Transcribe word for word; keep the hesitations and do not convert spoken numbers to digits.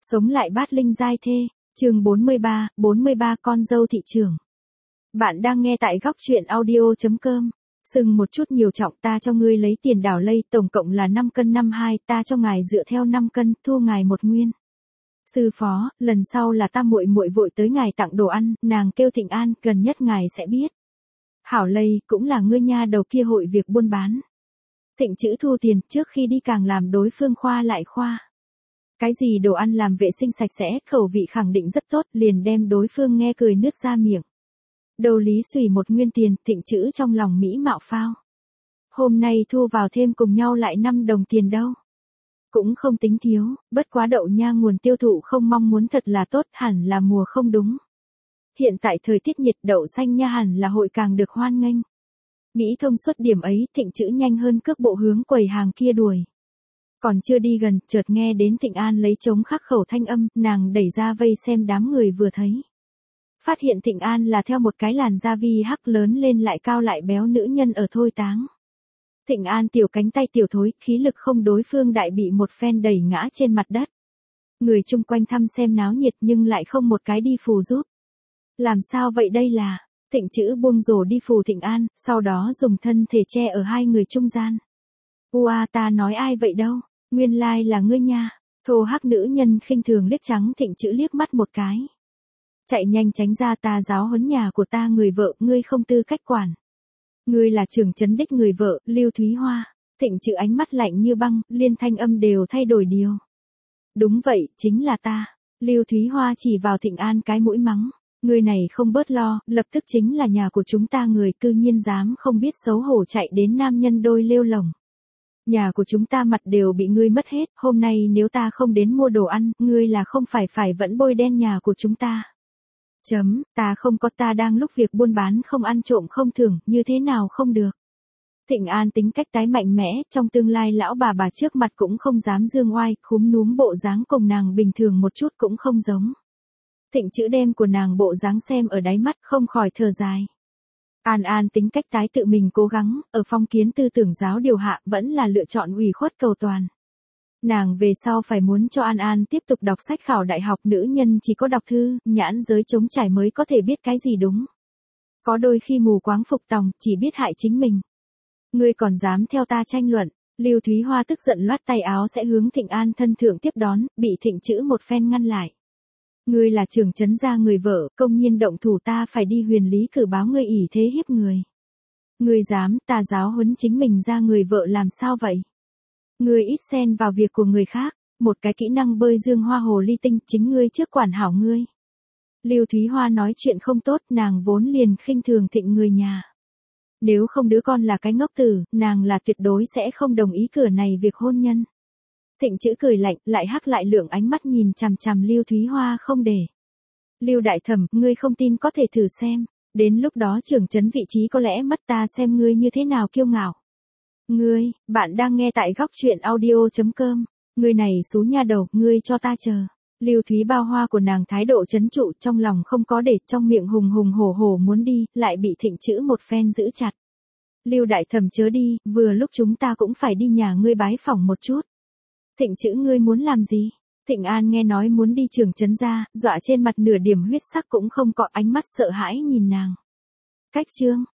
Sống lại bát linh giai thê, chương bốn mươi ba, bốn mươi ba con dâu thị trường. Bạn đang nghe tại góc truyện audio.com. Sừng một chút nhiều trọng, ta cho ngươi lấy tiền đảo lây, tổng cộng là năm cân năm hai, ta cho ngài dựa theo năm cân, thu ngài một nguyên. Sư phó, lần sau là ta muội muội vội tới ngài tặng đồ ăn, nàng kêu Thịnh An, gần nhất ngài sẽ biết. Hảo lây, cũng là ngươi nha đầu kia hội việc buôn bán. Thịnh chữ thu tiền, trước khi đi càng làm đối phương khoa lại khoa. Cái gì đồ ăn làm vệ sinh sạch sẽ, khẩu vị khẳng định rất tốt, liền đem đối phương nghe cười nứt ra miệng. Đầu lý xùy một nguyên tiền, Thịnh chữ trong lòng mỹ mạo phao. Hôm nay thu vào thêm cùng nhau lại năm đồng tiền đâu. Cũng không tính thiếu, bất quá đậu nha nguồn tiêu thụ không mong muốn thật là tốt, hẳn là mùa không đúng. Hiện tại thời tiết nhiệt, đậu xanh nha hẳn là hội càng được hoan nghênh. Nghĩ thông suốt điểm ấy, Thịnh chữ nhanh hơn cước bộ hướng quầy hàng kia đuổi. Còn chưa đi gần, chợt nghe đến Thịnh An lấy trống khắc khẩu thanh âm, nàng đẩy ra vây xem đám người vừa thấy. Phát hiện Thịnh An là theo một cái làn da vi hắc lớn lên lại cao lại béo nữ nhân ở thôi táng. Thịnh An tiểu cánh tay tiểu thối, khí lực không đối phương đại bị một phen đẩy ngã trên mặt đất. Người chung quanh thăm xem náo nhiệt nhưng lại không một cái đi phù giúp. Làm sao vậy đây là, Thịnh chữ buông rổ đi phù Thịnh An, sau đó dùng thân thể che ở hai người trung gian. Ua ta nói ai vậy đâu, nguyên lai là ngươi nha, thô hắc nữ nhân khinh thường liếc trắng Thịnh chữ liếc mắt một cái. Chạy nhanh tránh ra, ta giáo huấn nhà của ta người vợ, ngươi không tư cách quản. Ngươi là trưởng trấn đích người vợ, Lưu Thúy Hoa. Thịnh chữ ánh mắt lạnh như băng, liên thanh âm đều thay đổi điều. Đúng vậy, chính là ta. Lưu Thúy Hoa chỉ vào Thịnh An cái mũi mắng. Người này không bớt lo, lập tức chính là nhà của chúng ta người, cư nhiên dám không biết xấu hổ chạy đến nam nhân đôi lêu lồng. Nhà của chúng ta mặt đều bị ngươi mất hết, hôm nay nếu ta không đến mua đồ ăn, ngươi là không phải phải vẫn bôi đen nhà của chúng ta. Chấm, ta không có, ta đang lúc việc buôn bán không ăn trộm không thưởng, như thế nào không được. Thịnh An tính cách tái mạnh mẽ, trong tương lai lão bà bà trước mặt cũng không dám dương oai, khúm núm bộ dáng cùng nàng bình thường một chút cũng không giống. Thịnh chữ đem của nàng bộ dáng xem ở đáy mắt không khỏi thở dài. An An tính cách tái tự mình cố gắng, ở phong kiến tư tưởng giáo điều hạ vẫn là lựa chọn ủy khuất cầu toàn. Nàng về sau phải muốn cho An An tiếp tục đọc sách khảo đại học, nữ nhân chỉ có đọc thư, nhãn giới trống trải mới có thể biết cái gì đúng. Có đôi khi mù quáng phục tòng, chỉ biết hại chính mình. Ngươi còn dám theo ta tranh luận, Lưu Thúy Hoa tức giận loát tay áo sẽ hướng Thịnh An thân thượng tiếp đón, bị Thịnh chữ một phen ngăn lại. Ngươi là trưởng trấn gia người vợ, công nhiên động thủ, ta phải đi huyền lý cử báo ngươi ỷ thế hiếp người. Ngươi dám, ta giáo huấn chính mình ra người vợ làm sao vậy? Ngươi ít xen vào việc của người khác, một cái kỹ năng bơi dương hoa hồ ly tinh, chính ngươi trước quản hảo ngươi. Lưu Thúy Hoa nói chuyện không tốt, nàng vốn liền khinh thường Thịnh người nhà. Nếu không đứa con là cái ngốc tử, nàng là tuyệt đối sẽ không đồng ý cửa này việc hôn nhân. Thịnh chữ cười lạnh, lại hắc lại lượng ánh mắt nhìn chằm chằm Lưu Thúy Hoa không để. Lưu đại thẩm, ngươi không tin có thể thử xem, đến lúc đó trưởng trấn vị trí có lẽ mất, ta xem ngươi như thế nào kiêu ngạo. Ngươi, bạn đang nghe tại góc truyện audio.com, ngươi này xú nha đầu, ngươi cho ta chờ. Lưu Thúy bao hoa của nàng thái độ trấn trụ, trong lòng không có để, trong miệng hùng hùng hổ hổ muốn đi, lại bị Thịnh chữ một phen giữ chặt. Lưu đại thẩm chớ đi, vừa lúc chúng ta cũng phải đi nhà ngươi bái phỏng một chút. Thịnh chữ ngươi muốn làm gì? Thịnh An nghe nói muốn đi trưởng trấn ra, dọa trên mặt nửa điểm huyết sắc cũng không có, ánh mắt sợ hãi nhìn nàng. Cách chương,